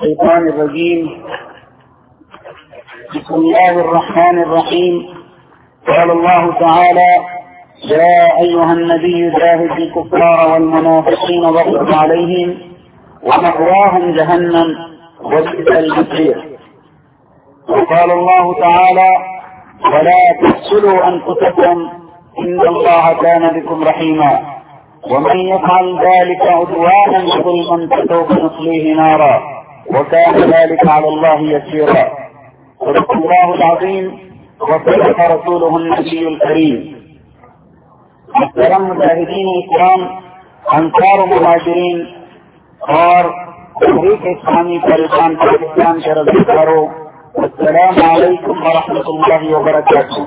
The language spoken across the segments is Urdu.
الشيطان الرجيم. بسم الله الرحمن الرحيم. قال الله تعالى: يا أيها النبي جاهد الكفار والمنافقين واغلظ عليهم ومأواهم جهنم وبئس المصير. وقال الله تعالى: ولا تقتلوا أنفسكم إن الله كان بكم رحيما ومن يفعل ذلك عدوانا وظلما فسوف نصليه نارا وكان ذلك على الله يسيرا. صدق الله العظيم وصدق رسوله النبي الكريم. محترم مجاہدین اسلام، انصار و مہاجرین اور تحریک اسلامی طالبان پاکستان کے رضاکاروں، السلام علیکم ورحمۃ اللہ وبرکاتہ۔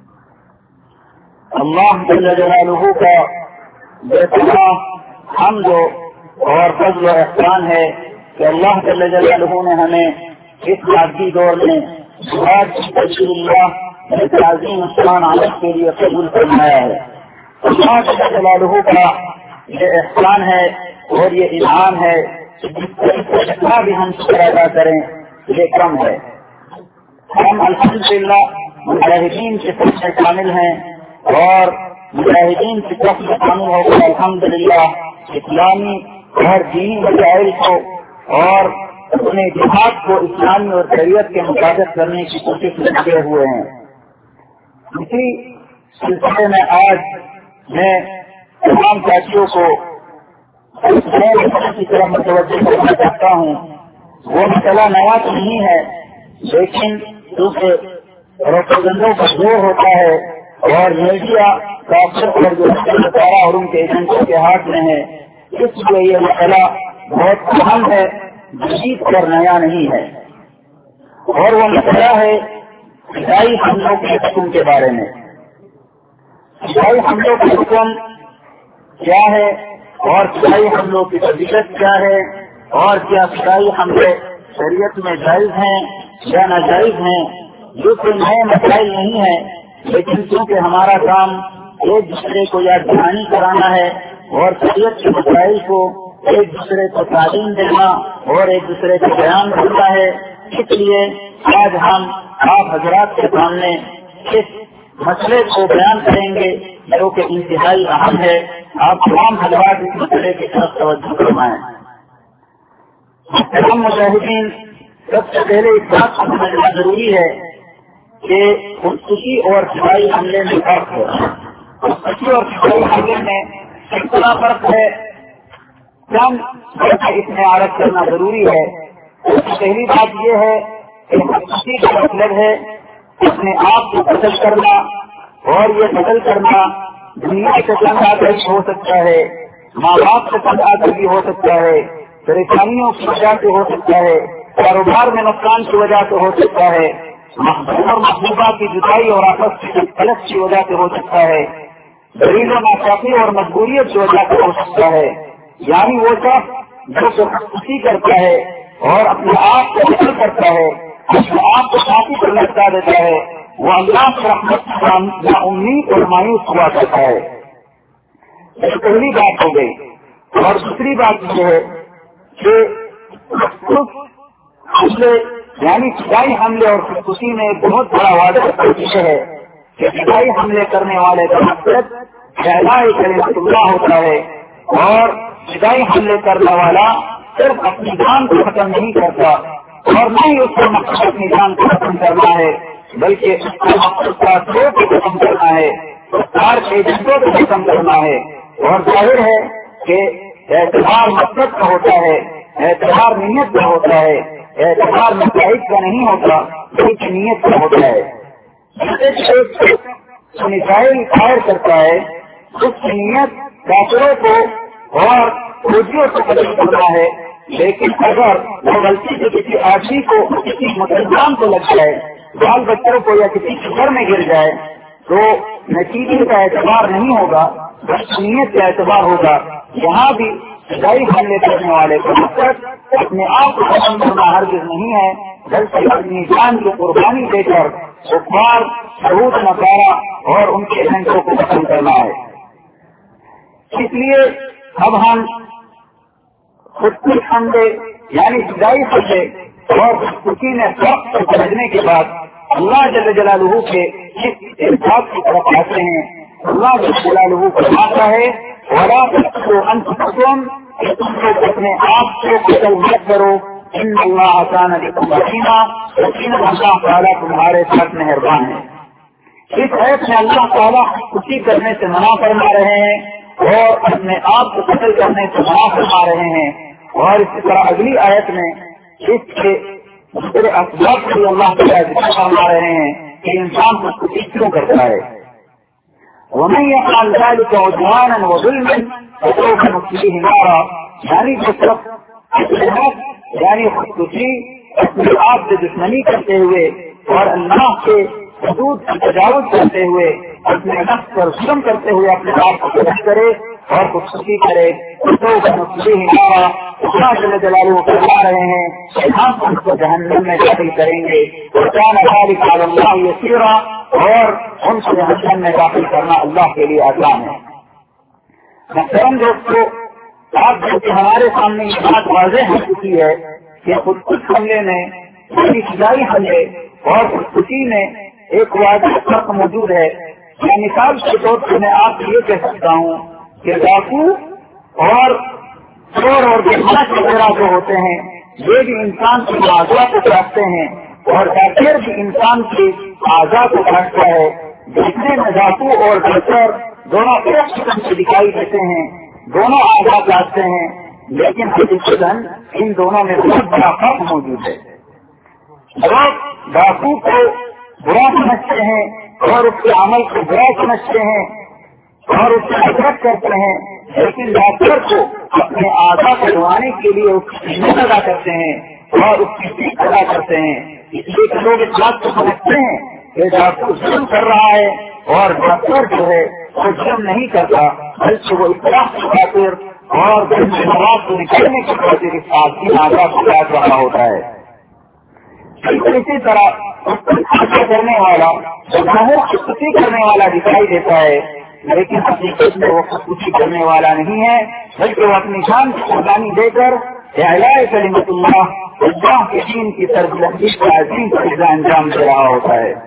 اللہ جل جلالہ کا بے پناہ حمد اور فضل و احسان ہے کہ اللہ جل جلالہ نے ہمیں اس مادی دور میں جہاد فی سبیل اللہ تعظیم اسلام عالم کے لیے قبول فرمایا ہے۔ اللہ جل جلالہ کا یہ احسان ہے اور یہ انعام ہے کہ جتنا بھی ہم شکر ادا کریں یہ کم ہے۔ ہم الحمدللہ مجاہدین کے سب میں شامل ہیں اور مجاہدین کی طرف سے شامل ہو کر الحمدللہ اسلامی اور دینی مسائل کو اور اپنے جہاد کو اسلامی اور شریعت کے مطابق کرنے کی کوشش میں لگے ہوئے ہیں۔ اسی سلسلے میں آج میں تمام ساتھیوں کو کی طرف متوجہ کرنا چاہتا ہوں۔ وہ مسئلہ نیا تو نہیں ہے، لیکن کیونکہ پروپیگنڈوں کا زور ہوتا ہے اور میڈیا کا اکثر پر جو ستارہ اور ان کے ایجنٹوں کے ہاتھ میں ہے، اس لیے یہ مسئلہ بہت اہم ہے، جدید اور نیا نہیں ہے۔ اور وہ مسئلہ ہے فضائی حملوں کے حکم کے بارے میں۔ فضائی حملوں کا حکم کیا ہے اور فضائی حملوں کی فضیلت کیا ہے اور کیا فضائی حملے شریعت میں جائز ہیں یا ناجائز ہیں؟ جو کوئی نئے مسائل نہیں ہے، لیکن کیونکہ ہمارا کام ایک دوسرے کو یاد دہانی کرانا ہے اور شریعت کے مسائل کو ایک دوسرے کو تعلیم دینا اور ایک دوسرے کو بیان کرنا ہے، اس لیے آج ہم آپ حضرات کے سامنے اس مسئلے کو بیان کریں گے جو کہ انتہائی اہم ہے۔ آپ تمام حضرات اس مسئلے کی طرف توجہ فرمائیں۔ تمام مجاہدین، سب سے پہلے اس بات کو سمجھنا ضروری ہے کہ خودکشی اور فضائی حملے میں فرق ہے۔ خودکشی اور فضائی حملے میں کتنا فرق ہے، اس میں عرض کرنا ضروری ہے۔ پہلی بات یہ ہے کہ خودکشی کا مطلب ہے اپنے آپ کو قتل کرنا، اور یہ قتل کرنا دنیا سے تنگ آ کر ہو سکتا ہے، ماں باپ سے تنگ آ کر بھی ہو سکتا ہے، پریشانیوں کی وجہ سے ہو سکتا ہے، کاروبار میں نقصان کی وجہ سے ہو سکتا ہے، محبوب اور محبوبہ کی جدائی اور آپس کی غلط کی وجہ سے ہو سکتا ہے، غریب و ناچاقی اور مجبوریت کی وجہ سے ہو سکتا ہے۔ یعنی وہ شخص جو خودکشی کرتا ہے اور اپنے آپ کو قتل کرتا ہے، اپنے آپ کو پھانسی پر لٹکا دیتا ہے، وہ اللہ کی رحمت سے نا امید اور مایوس ہوا کرتا ہے۔ یہ پہلی بات ہو گئی۔ اور دوسری بات یہ ہے کہ حملے یعنی فضائی حملے اور خودکشی میں ایک بہت بڑا واضح فرق ہے کہ فضائی حملے کرنے والے کا مقصد اعلاء کلمۃ اللہ ہوتا ہے، اور فضائی حملے کرنے والا صرف اپنی جان کو ختم نہیں کرتا اور نہ ہی اس کا مقصد اپنی جان کو ختم کرنا ہے، بلکہ اس کا مقصد کو ختم کرنا ہے، سرکار کے ایجنٹوں کو ختم کرنا ہے۔ اور ظاہر ہے کہ اعتبار مقصد کا ہوتا ہے، اعتبار نیت کا ہوتا ہے، اعتبار مسائل کا نہیں ہوتا بلکہ نیت کا ہوتا ہے۔ میزائل فائر کرتا ہے، اس کی نیت کافروں کو اور فوجیوں کو قتل کرنا ہے، لیکن اگر وہ غلطی سے کسی آدمی کو کسی مسلمان کو لگ جائے، بال بچوں کو یا کسی کے گھر میں گر جائے، تو نتیجے کا اعتبار نہیں ہوگا، نیت کا اعتبار ہوگا۔ یہاں بھی فضائی حملے کرنے والے کا مقصد اپنے آپ کو ختم کرنا ہرگز نہیں ہے، بلکہ اپنی جان کی قربانی دے کر کفار، یہود نصارا اور ان کے ایجنٹوں کو ختم کرنا ہے۔ اس لیے اب ہم خودکش حملے یعنی ابتدائی خطے اور کسی نے فرق کو سمجھنے کے بعد اللہ جل جلالہ کے ارشاد کی طرف آتے ہیں. اللہ جل جلالہ فرماتا ہے وَلَا تَقْتُلُوا أَنفُسَكُمْ کہ تم لوگ اپنے آپ کو قتل مت کرو. ان اللہ کان بکم رحیما یقیناً اللہ تعالیٰ تمہارے ساتھ مہربان ہے. اس آیت میں اللہ تعالیٰ خودکشی کرنے سے منع فرما رہے ہیں اور اپنے آپ کو قتل کرنے سے منع فرما رہے ہیں. اور اسی طرح اگلی آیت میں اس کے دوسرے اسباب بھی اللہ تعالیٰ ذکر فرما رہے ہیں کہ انسان خودکشی کیوں کرتا ہے. وَمَن يَفْعَلْ ذَلِكَ عُدْوَانًا وَظُلْمًا فَسَوْفَ نُصْلِيهِ نَارًا یعنی جس طرف یعنی خودکشی اپنے آپ سے دشمنی کرتے ہوئے اور اللہ کے حدود کی تجاوز کرتے ہوئے اپنے نفس پر ظلم کرتے ہوئے اپنے آپ کو پیش کرے اور خودکشی کرے تو اللہ جل جلالہ فرما رہے ہیں کہ ہم ان کو جہنم میں داخل کریں گے اللہ یسیرا اور ان کو جہنم میں داخل کرنا اللہ کے لیے آسان ہے. محترم دوستو آپ جو ہمارے سامنے یہ بات واضح ہو چکی ہے کہ خودکش حملے میں ابتدائی حملے اور خودکشی میں ایک واضح فرق موجود ہے. میں مثال کے طور پر میں آپ کو یہ کہہ سکتا ہوں کہ ڈاکو اور چور اور بدماش وغیرہ جو ہوتے ہیں یہ بھی انسان کی اعضاء کو کاٹتے ہیں اور ڈاکٹر بھی انسان کی اعضاء کو کاٹتا ہے. دیکھنے میں ڈاکو اور ڈاکٹر دونوں ایک قسم سے دکھائی دیتے ہیں, دونوں اعضاء کاٹتے ہیں, لیکن حقیقتاً ان دونوں میں بہت بڑا فرق موجود ہے. لوگ ڈاکو کو برا سمجھتے ہیں اور اس کے عمل کو برا سمجھتے ہیں اور اس سے نفرت کرتے ہیں, لیکن ڈاکٹر کو اپنے اعضاء کو ڈھوانے کے لیے اس کی محنت ادا کرتے ہیں اور اس کی فیس ادا کرتے ہیں. اس لیے کہ لوگ اس بات کو سمجھتے ہیں کہ ڈاکٹر ظلم کر رہا ہے اور ڈاکٹر جو ہے وہ ظلم نہیں کرتا بلکہ وہ اطلاع کی خاطر اور مواد کو نکالنے کی خاطر اس آدمی اعضاء کو کاٹ رہا ہوتا ہے. اسی طرح کرنے والا خودکشی کرنے والا دکھائی دیتا ہے, لیکن حقیقت میں وہ خودکشی کرنے والا نہیں ہے بلکہ وہ اپنی جان کی قربانی دے کر اعلاء کلمت اللہ کے دین کی سربلندی کا عظیم فریضہ انجام دے رہا ہوتا ہے.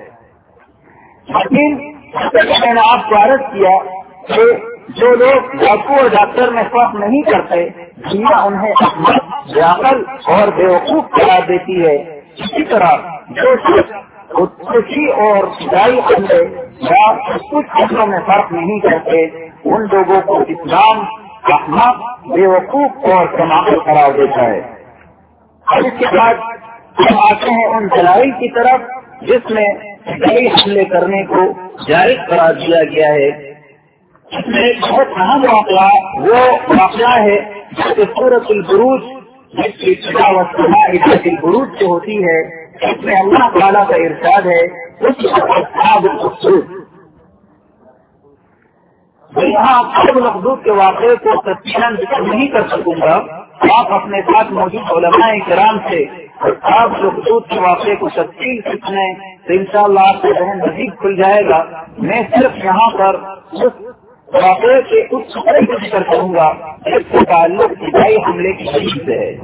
لیکن میں نے آپ کو عرض کیا کہ جو لوگ ڈاکو اور ڈاکٹر میں فرق نہیں کرتے دنیا انہیں احمق عقل اور بیوقوف قرار دیتی ہے. اسی طرح جو خودکشی اور فدائی حملے یا کچھ حملوں میں فرق نہیں کرتے ان لوگوں کو اسلام احمق بیوقوف اور کمال قرار دیتا ہے. اور اس کے بعد ہم آتے ہیں ان دلائل کی طرف جس میں فدائی حملے کرنے کو جائز قرار دیا گیا ہے. اس میں ایک بہت اہم واقعہ وہ واقعہ ہے جو سورۃ البروج جس کی البروج جو ہوتی ہے اس میں اللہ تعالیٰ کا ارشاد ہے اصحاب الاخدود. یہاں اصحاب الاخدود کے واقعے کو تفصیلاً ذکر نہیں کر سکوں گا. آپ اپنے ساتھ موجود علماء کرام سے اصحاب الاخدود کے واقعے کو تفصیل سیکھنے تو انشاءاللہ آپ کا ذہن مزید کھل جائے گا. میں صرف یہاں پر واقعے کے کچھ خطرے کو ذکر کروں گا جس کا تعلق فدائی حملے کی شریف سے ہے.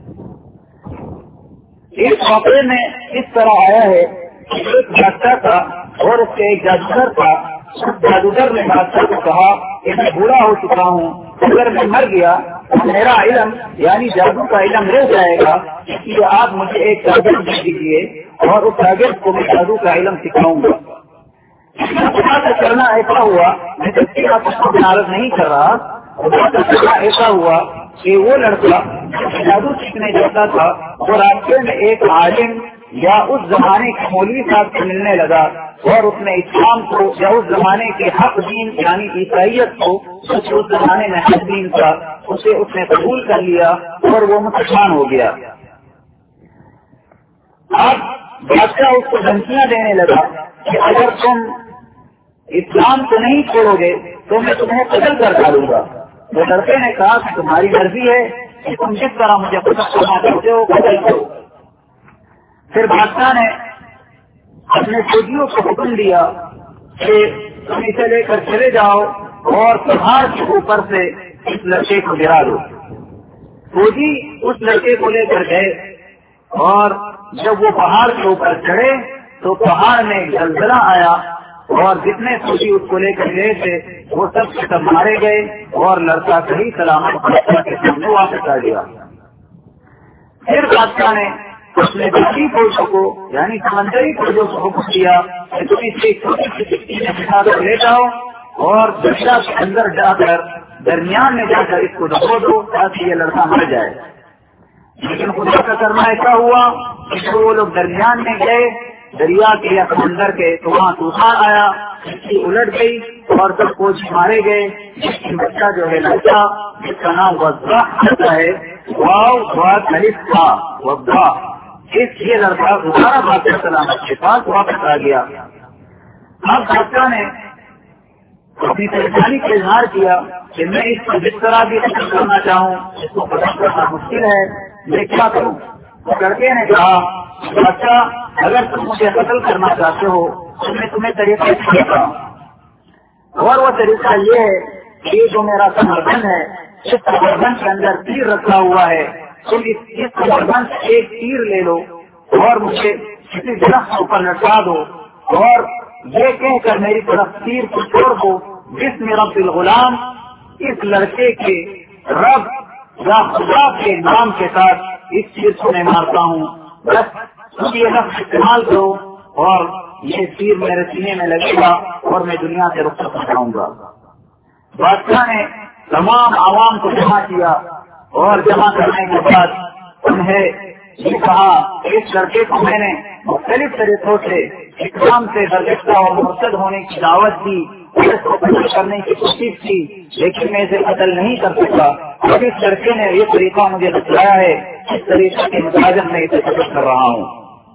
اس واقعے میں اس طرح آیا ہے کہ ایک بادشاہ تھا اور اس کے ایک جادوگر تھا. جادوگر نے بادشاہ کو کہا کہ میں بوڑھا ہو چکا ہوں, اگر میں مر گیا تو میرا علم یعنی جادو کا علم رہ جائے گا, اس لیے آپ مجھے ایک شاگرد دے دیجیے اور اس شاگرد کو میں جادو کا علم سکھاؤں گا. کرنا ایسا ہوا, میں عرض نہیں کر رہا, ایسا ہوا کہ وہ لڑکا جادو سیکھنے جاتا تھا وہ راستے میں ایک عالم یا اس زمانے کے مولوی صاحب سے ملنے لگا اور اس نے اسلام کو یا اس زمانے کے حق دین یعنی عیسائیت کو اس زمانے میں حق دین تھا اسے اس نے قبول کر لیا اور وہ مسلمان ہو گیا. اب بادشاہ اس کو دھمکیاں دینے لگا کہ اگر تم اسلام کو نہیں چھوڑو گے تو میں تمہیں قتل کر ڈالوں گا. وہ لڑکے نے کہا کہ تمہاری مرضی ہے کہ تم جس طرح مجھے قتل کرنا چاہتے ہو قتل کرو. پھر بادشاہ نے اپنے فوجیوں کو حکم دیا کہ تم اسے لے کر چلے جاؤ اور پہاڑ کے اوپر سے اس لڑکے کو گرا دو. فوجی اس لڑکے کو لے کر گئے اور جب وہ پہاڑ کے اوپر چڑھے تو پہاڑ میں زلزلہ آیا اور جتنے فوجی اس کو لے کر گئے تھے وہ سب مارے گئے اور لڑکا صحیح سلامت بادشاہ کے سامنے واپس آ گیا. پھر بادشاہ نے اپنے باقی فوجوں کو یعنی سمندری فوجوں کو حکم دیا کہ تم اس ایک چھوٹی سی چٹکی میں بٹھا کر لے جاؤ اور دریا کے اندر جا کر درمیان میں جا کر اس کو ڈبو دو تاکہ یہ لڑکا مر جائے. لیکن خدا کا کرنا ایسا ہوا کہ وہ لوگ درمیان میں گئے دریا کے یا سمندر کے تو وہاں طوفان آیا, کشتی الٹ گئی اور سب فوج مارے گئے. جس کی بچہ جو ہے لڑکا جس کا نام وضاح ہوتا ہے وضاح اس یہ لڑکا دوبارہ بادشاہ سلامت کے پاس واپس آ گیا. اب بادشاہ نے اپنی پریشانی کا اظہار کیا کہ میں اس کو جس طرح بھی قتل کرنا چاہوں اس کو قتل کرنا مشکل ہے, میں کیا کروں؟ لڑکے نے کہا بادشاہ اگر تم مجھے قتل کرنا چاہتے ہو تو میں تمہیں طریقہ سکھاتا ہوں, اور وہ طریقہ یہ ہے کہ جو میرا سمربند ہے اس سمربند کے اندر تیر رکھا ہوا ہے, تم اس سمربند سے ایک تیر لے لو اور مجھے کسی درخت اوپر لٹکا دو اور یہ کہہ کر میری طرف تیر کو چھوڑ دو بسم رب الغلام, اس لڑکے کے رب یا خدا کے نام کے ساتھ اس تیر کو میں مارتا ہوں, بس تم یہ لفظ استعمال کرو اور یہ تیر میرے سینے میں لگے گا اور میں دنیا سے رخصت ہو جاؤں گا. بادشاہ نے تمام عوام کو جمع کیا اور جمع کرنے کے بعد انہیں یہ کہا اس لڑکے کو میں نے مختلف طریقوں سے اسلام سے برگشتہ اور مرتد ہونے کی دعوت دی, اس کو قتل کرنے کی کوشش کی لیکن میں اسے قتل نہیں کر سکتا. اب اس لڑکے نے یہ طریقہ مجھے بتلایا ہے, اس طریقے کے مطابق میں اسے قتل کر رہا ہوں.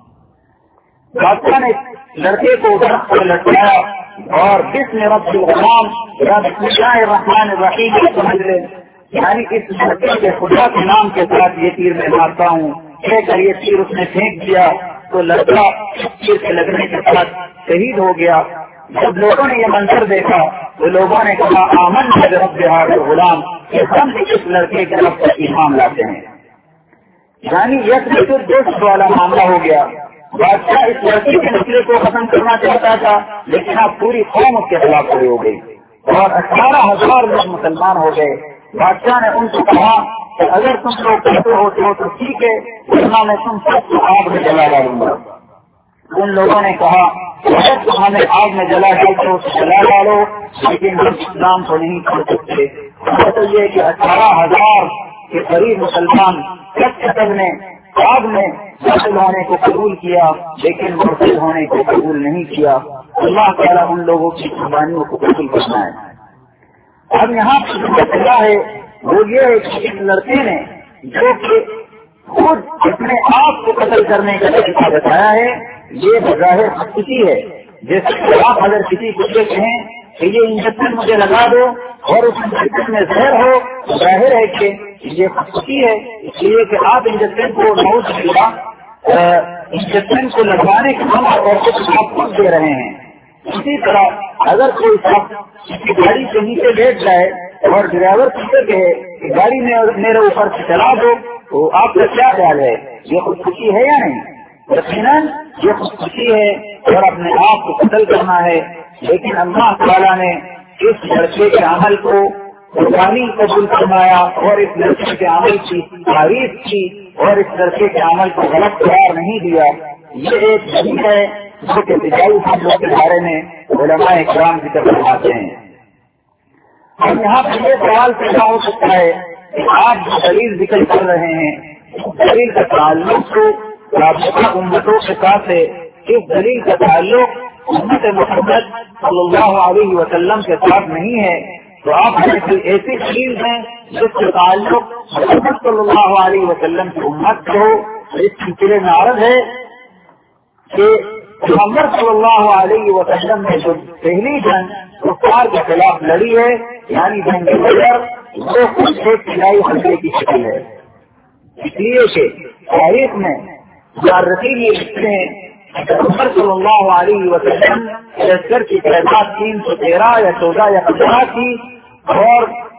بادشاہ نے لڑکے کو درخت پر لٹکایا اور بسم رب الغلام یا بسم اللہ الرحمن الرحیم سمجھ لے, یعنی اس لڑکے کے خدا کے نام کے ساتھ یہ تیر میں مارتا ہوں. کہہ کر یہ تیر اس نے پھینک دیا تو لڑکا تیر سے لگنے کے بعد شہید ہو گیا. جب لوگوں نے یہ منظر دیکھا تو لوگوں نے کہا آمن رب غلام, یہ ہم اس لڑکے کے رب پر ایمان لاتے ہیں. یعنی یہ دوست والا معاملہ ہو گیا. بادشاہ اس لڑکی کے مسئلے کو ختم کرنا چاہتا تھا لیکن اب پوری قوم اس کے خلاف کھڑی ہو گئی اور 18,000 لوگ مسلمان ہو گئے. بادشاہ نے ان کو کہا کہ اگر تم لوگ کہتے ہوتے ہو تو ٹھیک ہے, ورنہ میں تم سب کو آگ میں جلا ڈالوں گا. ان لوگوں نے کہا اگر تم ہمیں آگ میں جلا ڈالتے ہو تو جلا ڈالو, لیکن ہم اسلام کو نہیں چھوڑ سکتے. تو یہ کہ 18,000 کے قریب مسلمان سب نے آگ میں داخل ہونے کو قبول کیا لیکن مرتد ہونے کو قبول نہیں کیا. اللہ تعالیٰ ان لوگوں کی قربانیوں کو قبول کرنا ہے. اب یہاں پر مسئلہ ہے وہ یہ ہے کہ اس لڑکے نے جو کہ خود اپنے آپ کو قتل کرنے کا طریقہ بتایا ہے یہ بظاہر خودکشی ہے. جیسے کہ آپ اگر کسی کو یہ کہیں کہ یہ انجیکشن مجھے لگا دو اور اس انجیکشن میں زہر ہو تو ظاہر ہے کہ یہ خودکشی ہے, اس لیے کہ آپ انجیکشن کو نوز انجیکشن کو لگوانے کے ہم اور آپ خود دے رہے ہیں. اسی طرح اگر کوئی شخص کسی گاڑی کے نیچے بیٹھ جائے اور ڈرائیور پیچھے کہے کہ گاڑی میں میرے اوپر سے چلا دو تو آپ کا کیا خیال ہے, یہ خودکشی ہے یا نہیں؟ یقیناً یہ خودکشی ہے اور اپنے آپ کو قتل کرنا ہے. لیکن اللہ تعالیٰ نے اس لڑکے کے عمل کو قربانی قبول فرمایا اور اس لڑکے کے عمل کی تعریف کی اور اس لڑکے کے عمل کو غلط قرار نہیں دیا. یہ ایک دلیل ہے جو کہ فضائی حملوں کے بارے میں علماء کرام ذکر فرماتے ہیں. اب یہاں پر یہ سوال پیدا ہو سکتا ہے کہ آپ جو دلیل ذکر کر رہے ہیں دلیل کا تعلق تو رابطہ امتوں کے ساتھ ہے, اس دلیل کا تعلق امت محمد صلی اللہ علیہ وسلم کے ساتھ نہیں ہے, تو آپ ایسی دلیل ہیں جس کے تعلق محمد صلی اللہ علیہ وسلم کی امت کو اس سلسلے میں عرض ہے کہ محمد صلی اللہ علیہ وسلم نے جو پہلی جنگ کفار کے خلاف لڑی ہے یعنی جنگ بدر, وہ خود ایک فضائی حملے کی شکل ہے. اس لیے کہ تاریخ میں مورخین یہ لکھتے ہیں کہ محمد صلی اللہ علیہ وسلم لشکر کی تعداد 313 یا 14 یا 15 تھی اور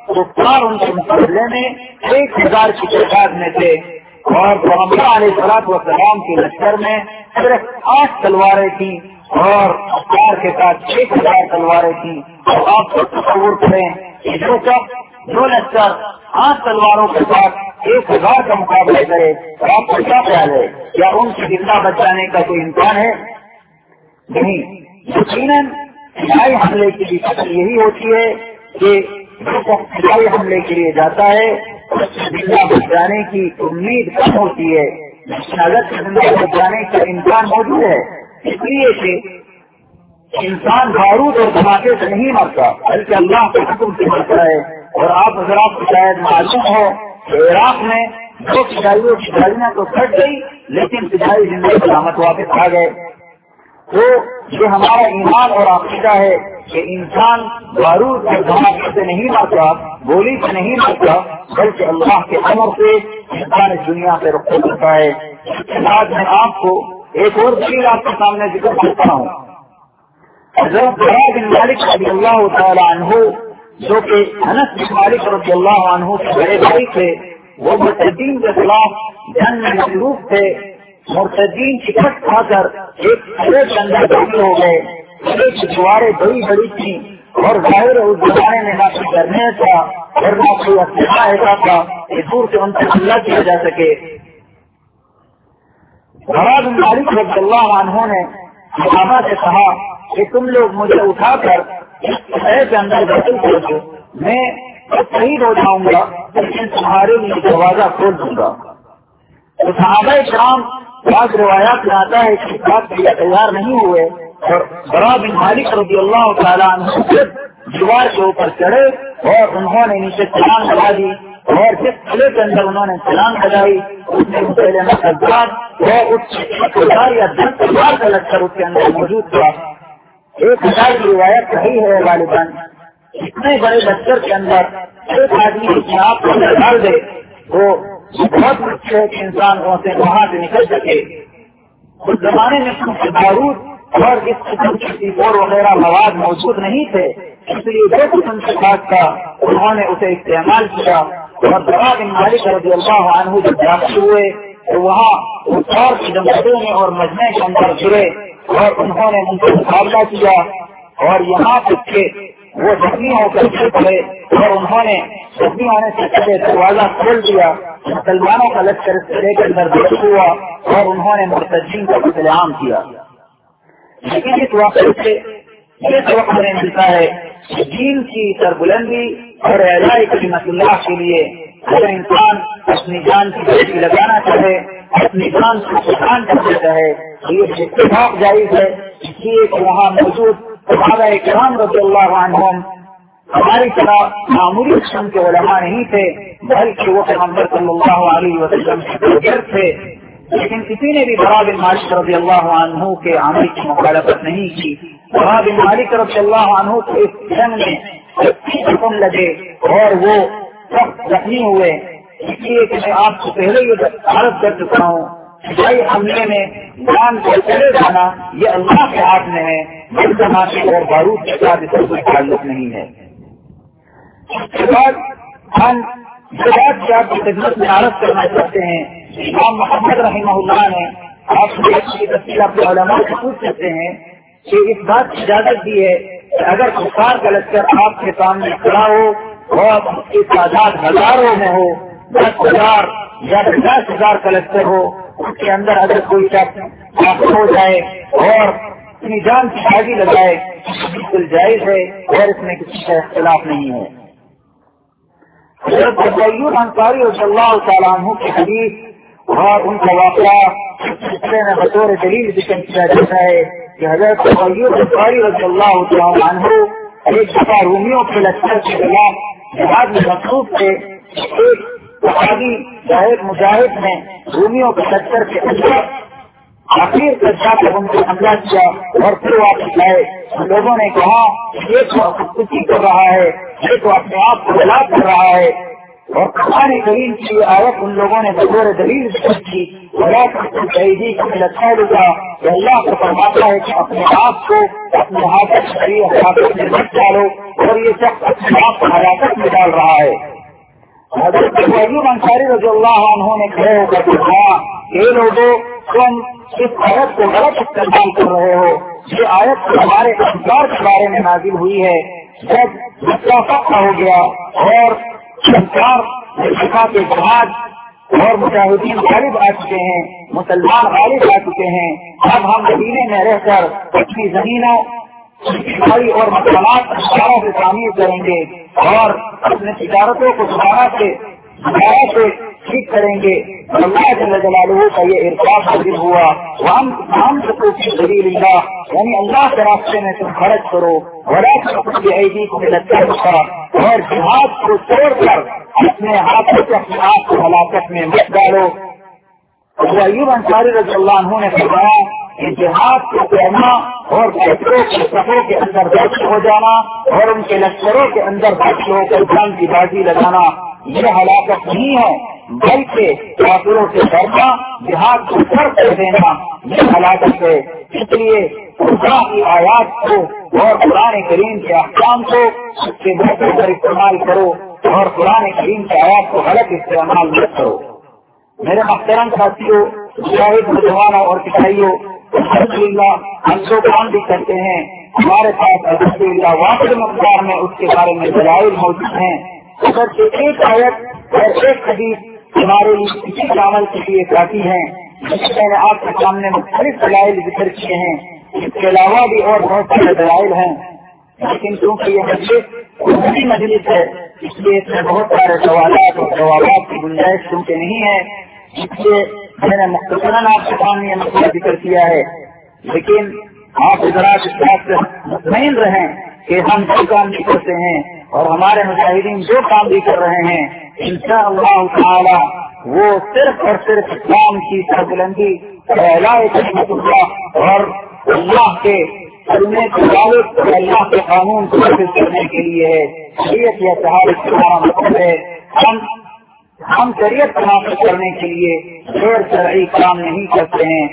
کفار ان کے مقابلے میں 1000 کی تعداد میں تھے اور پیغمبر علیہ الصلوۃ والسلام کے لشکر میں صرف 8 تلواریں تھیں اور افطار کے ساتھ 1000 تلواریں تھیں. اور آپ کو تصور کریں کہ جو لشکر 8 تلواروں کے ساتھ 1000 کا مقابلہ کرے تو آپ کو کیا خیال ہے؟ کیا ان سے زندہ بچانے کا کوئی امکان ہے؟ نہیں. یقیناً فضائی حملے کی بھی شکل یہی ہوتی ہے کہ جو فضائی حملے کے لیے جاتا ہے اس سے زندہ بچانے کی امید کم ہوتی ہے، اگر زندہ بچانے کا امکان موجود ہے. اس لیے کہ انسان بارود اور دھماکے سے نہیں مرتا بلکہ اللہ کے حکم سے مرتا ہے. اور آپ حضرات کو شاید معلوم ہو کہ عراق میں 2 فضائیوں کی گاڑیاں تو پھٹ گئی لیکن فضائی زندگی سلامت واپس آ گئے. تو یہ ہمارا ایمان اور عقیدہ ہے کہ انسان بارود اور دھماکے سے نہیں مرتا، گولی سے نہیں مرتا، بلکہ اللہ کے امر سے انسان اس دنیا سے رخصت ہوتا ہے. اس کے بعد میں آپ کو ایک اور دلیل آپ کے سامنے ذکر کرتا ہوں. حضرت برا بن مالک رضی اللہ تعالی عنہ جو کہ انس بن مالک رضی اللہ عنہ کے بڑے بھائی تھے، وہ مرتدین کے خلاف جنگ میں مصروف تھے. مرتدین کی کٹ کھا کر ایک قلعے کے اندر داخل ہو گئے. قلعے کی دیواریں بڑی بڑی تھیں اور ظاہر اس زمانے میں نہ کوئی کرنے تھا اور نہ کوئی اسلحہ ایسا تھا کہ دور سے ان سے حملہ کیا جا سکے. برا بن مالک رضی اللہ عنہ نے صحابہ سے کہا کہ تم لوگ مجھے اٹھا کر اس قلعے کے اندر داخل کر دو، میں شہید ہو جاؤں گا لیکن تمہارے لیے دروازہ کھول دوں گا. تو صحابہ کرام بعض روایات میں آتا ہے کہ بات کے لیے تیار نہیں ہوئے اور برا بن مالک رضی اللہ تعالیٰ عنہ دیوار کے اوپر چڑھے اور انہوں نے نیچے چھلانگ لگا دی اور جس قلعے کے اندر انہوں نے چھلانگ لگائی اس میں مسلمہ کذاب اور اس 1000 یا 10,000 کا لشکر اس کے اندر موجود تھا. 1000 کی روایت صحیح ہے غالباً. اتنے بڑے لشکر کے اندر ایک آدمی اپنے آپ کو ڈال دے تو بہت مشکل ہے کہ انسان وہاں سے نکل سکے. اس زمانے میں بارود اور اس قسم کی سیپور وغیرہ مواد موجود نہیں تھے، اس لیے جو قسم سے خاص تھا انہوں نے اسے استعمال کیا. اور برا بن مالک رضی اللہ عنہ جب داخل ہوئے تو وہاں کفار کی جماعتوں میں اور مجمع کے اندر گرے اور انہوں نے ان سے مقابلہ کیا اور یہاں تک کہ وہ زخمی ہو کر گر پڑے اور انہوں نے زخمی ہونے سے پہلے دروازہ کھول دیا. مسلمانوں کا لشکر اس قلعے کے اندر داخل ہوا اور انہوں نے مرتدین کا قتل عام کیا. لیکن اس واقعے سے یہ سبق ہمیں ملتا ہے کہ دین کی سربلندی اور اعلاء کلمت اللہ کے لیے اگر انسان اپنی جان کی ڈیوٹی لگانا چاہے، اپنی جان کو قربان کرنا چاہے تو یہ اتفاق جائز ہے. اس لیے کہ وہاں موجود صحابہ کرام رضی اللہ عنہم ہماری طرح معمولی قسم کے علماء نہیں تھے بلکہ وہ پیغمبر صلی اللہ علیہ وسلم کے شاگرد تھے. لیکن کسی نے بھی برا بن مالک رضی اللہ عنہ کے عمل کی مخالفت نہیں کی. برا بن مالک رضی اللہ عنہ کو اس جنگ میں حکم لگے اور وہ سب زخمی ہوئے. اس لیے کہ میں آپ کو پہلے یہ عرض کر چکا ہوں فضائی حملے میں جان کو چلے جانا یہ اللہ کے ہاتھ میں ہے، بل دھماکے اور بارود کے ساتھ اس کا کوئی تعلق نہیں ہے. اس کے بعد ہم جو بات کی آپ کی خدمت میں عرض کرنا چاہتے ہیں، امام محمد رحمہ اللہ نے آپ کی تفصیل اپنے علماء سے پوچھ سکتے ہیں کہ اس بات کی اجازت دی ہے کہ اگر کفار کا لشکر آپ کے سامنے کھڑا ہو اور اس کی تعداد ہزاروں میں ہو، 10,000 یا 50,000 کا لشکر ہو، اس کے اندر اگر کوئی شخص داخل ہو جائے اور اپنی جان کی بازی لگائے بالکل جائز ہے اور اس میں کسی کا اختلاف نہیں ہے. حضرت ابو ایوب انصاری رضی اللہ تعالیٰ عنہ کی حدیث اور ان کا واقعہ سلسلے میں بطور دلیل ذکر کیا جاتا ہے کہ حضرت ابو ایوب انصاری رضی اللہ تعالیٰ عنہ ایک دفعہ رومیوں کے لشکر کے خلاف جہاد میں مصروف تھے. ایک صحابی یا ایک مجاہد نے رومیوں کے لشکر کے اندر آخر تک جا کر ان کو حملہ کیا اور پھر واپس آئے. لوگوں نے کہا یہ تو خودکشی کر رہا ہے، یہ تو اپنے آپ کو ہلاک کر رہا ہے. اور قرآن کریم کی آیت ان لوگوں نے بطور دلیل ذکر کی شہیدی کو لگتا لگا کہ اللہ کو فرماتا ہے کہ اپنے آپ کو اپنے ہاتھ میں مت ڈالو اور یہ شخص اپنے آپ کو ہلاکت میں ڈال رہا ہے. حضرت ایوب انصاری رضی اللہ عنہ نے کھڑے ہو کر کہا کہ لوگوں تم اس آیت کو غلط استعمال کر رہے ہو. یہ آیت ہمارے انصار کے بارے میں نازل ہوئی ہے جب بچہ پکا ہو گیا اور انصار کے بعد اور مجاہدین غالب آ چکے ہیں, مسلمان غالب آ چکے ہیں. اب ہم مدینے میں رہ کر اپنی زمینوں اور مکانات دوبارہ سے تعمیر کریں گے اور اپنے تجارتوں کو دوبارہ سے ٹھیک کریں گے. اللہ جل جلالہ کا یہ ارشاد حاصل ہوا ہم سبیل اللہ, یعنی اللہ کے راستے میں تم خرچ کرو اور جہاد کو چھوڑ کر اپنے ہاتھوں سے اپنے آپ کو ہلاکت میں مت ڈالو. ایوب انصاری رضی اللہ عنہ نے فرمایا کہ جہاد کو کرنا اور لشکروں کے صفوں کے اندر داخل ہو جانا اور ان کے لشکروں کے اندر داخل ہو کر جان کی بازی لگانا یہ ہلاکت نہیں ہے, بلکہ کافروں سے ڈرنا, جہاد کو ترک کر دینا یہ ہلاکت ہے. اس لیے اللہ کی آیات کو اور قرآن کریم کے احکام کو اس کے بہتر پر استعمال کرو اور قرآن کریم کی آیات کو غلط استعمال نہ کرو. میرے محترم ساتھیوں, مجاہد نوجوانوں اور کسائیوں, الحمدللہ ہم جو کام بھی کرتے ہیں ہمارے پاس الحمدللہ واقعی مقدار میں اس کے بارے میں دلائل موجود ہیں. اگر ایک آیت اور ایک حدیث ہمارے لیے کسی عمل کے لیے کافی ہیں. میں نے آپ کے سامنے مختلف دلائل ذکر کیے ہیں, اس کے علاوہ بھی اور بہت سارے دلائل ہیں, لیکن کیونکہ یہ مجلس ہے اس لیے اس میں بہت سارے سوالات اور جوابات کی گنجائش کیونکہ نہیں ہے, اس لیے میں نے مختصراً آپ کے سامنے یہ مسئلہ ذکر کیا ہے. لیکن آپ حضرات اس بات سے مطمئن رہیں کہ ہم جو کام بھی کرتے ہیں اور ہمارے مجاہدین جو کام بھی کر رہے ہیں انشاءاللہ تعالی وہ صرف اور صرف اسلام کی سربلندی اور اللہ کے کرنے کے ثابت اللہ کے قانون کو حاصل کرنے کے لیے ہے. شریعت یا صحابت ہمارا مطلب ہے ہم شریعت کو حاصل کرنے کے لیے غیر شرعی کام نہیں کرتے ہیں.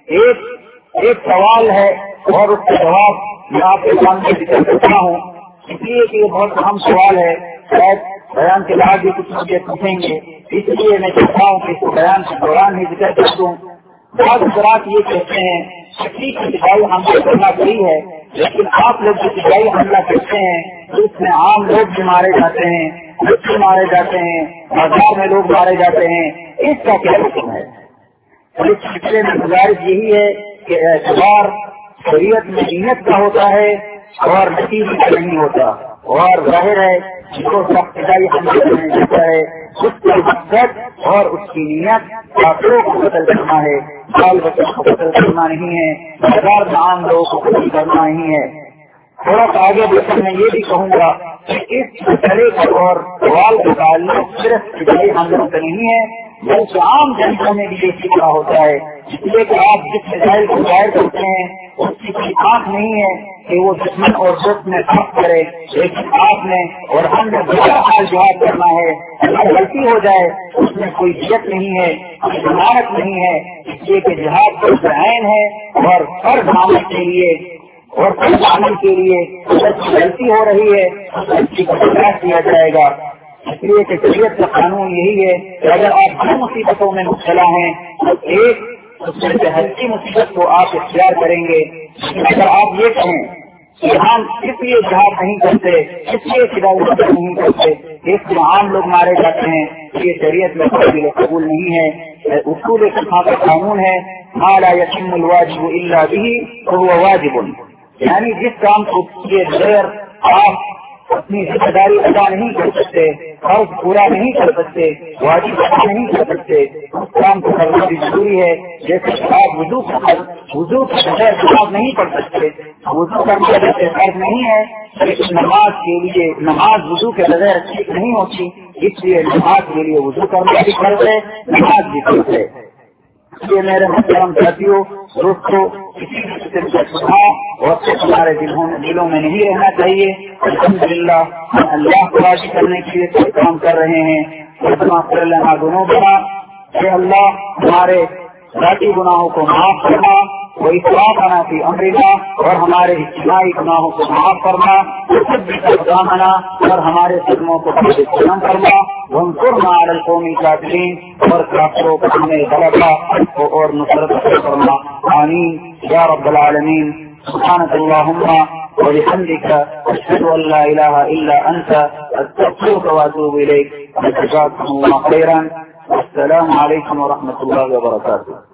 ایک سوال ہے اور اس کا جواب میں آپ کے سامنے ذکر کرتا ہوں, اس لیے کہ یہ بہت اہم سوال ہے. شاید بیان کے بعد بھی کچھ مجھے پوچھیں گے, اس لیے میں چاہتا ہوں کہ اس کو بیان کے دوران ہی ذکر کر دوں. بعض حضرات یہ کہتے ہیں کہ فضائی حملہ کرنا صحیح ہے, لیکن آپ لوگ جو فضائی حملہ کرتے ہیں تو اس میں عام لوگ بھی مارے جاتے ہیں, بچے مارے جاتے ہیں, بازار میں لوگ مارے جاتے ہیں, اس کا کیا حکم ہے؟ اس سلسلے میں گزارش یہی ہے کہ اعتبار شریعت میں نیت کا ہوتا ہے اور نتیجے کا نہیں ہوتا, اور ظاہر ہے جو سب فضائی حملہ کرنے جاتا ہے اس کا مقصد اور اس کی نیت کافروں کو قتل کرنا ہے, بال بچوں کو قتل کرنا نہیں ہے, بازار میں عام لوگوں کو قتل کرنا نہیں ہے. تھوڑا سا آگے بڑھ کر میں یہ بھی کہوں گا کہ اس مسئلے کا اور سوال کا تعلق صرف فضائی حملوں سے نہیں ہے بلکہ عام جنتا میں بھی یہ سیکھنا ہوتا ہے. اس لیے کہ آپ جس فضائل کو ظاہر کرتے ہیں اس کی کوئی آنکھ نہیں ہے کہ وہ دشمن اور دوست میں فرق کرے, لیکن آپ نے اور ہم نے بڑا حال جہاد کرنا ہے. اگر غلطی ہو جائے اس میں کوئی جیت نہیں ہے, کوئی ضمانت نہیں ہے, اس لیے کہ جہاد کا عین ہے اور فرض عمل کے لیے اور فرض عمل کے لیے اگر غلطی ہو رہی ہے تو غلطی کو برداشت کیا جائے گا. اس لیے کہ شریعت کا قانون یہی ہے کہ اگر آپ دو مصیبتوں میں مبتلا ہیں تو ایک اس میں سے ہلکی مصیبت کو آپ اختیار کریں گے. اگر آپ یہ کہیں کہ ہم اس لیے جہاد نہیں کرتے, اس لیے فضائی حملہ نہیں کرتے, اس میں عام لوگ مارے جاتے ہیں, یہ شریعت میں قابل قبول نہیں ہے. اصول فقہ کا قانون ہے ما لا يتم الواجب الا به فهو واجب, یعنی جس کام کو کیے بغیر آپ اپنی ذمہ داری ادا نہیں کر سکتے, فرض پورا نہیں کر سکتے, واجب ادا نہیں کر سکتے, اس کام کو کرنا بھی ضروری ہے. جیسے کہ آپ وضو کے بغیر نماز نہیں پڑھ سکتے, وضو کرنا جیسے فرض نہیں ہے, لیکن نماز کے لیے نماز وضو کے بغیر ٹھیک نہیں ہوتی, اس لیے نماز کے لیے وضو کرنا بھی فرض ہے, نماز بھی فرض ہے. یہ میرے محترم ساتھیوں دوستوں کسی قسم کا شبہ اور ہمارے دلوں میں نہیں رہنا چاہیے. الحمدللہ ہم اللہ کو راضی کرنے کے لیے کام کر رہے ہیں. گنوبنا کہ اللہ ہمارے ذاتی گناہوں کو معاف کرنا، وہ اصلاح کرنا فی امرنا، اور ہمارے اجتماعی گناہوں کو معاف کرنا، اقدامنا اور ہمارے قدموں کو ختم کرنا، وانصرنا علی القوم الکافرین، اور کافروں پر ہمیں غلبہ اور نصرت کرنا. آمین یا رب العالمین. سبحانک اللہم وبحمدک اشہد ان لا الہ الا انت استغفرک واتوب الیک. جزاکم اللہ خیرا. السلام علیکم ورحمۃ اللہ وبرکاتہ.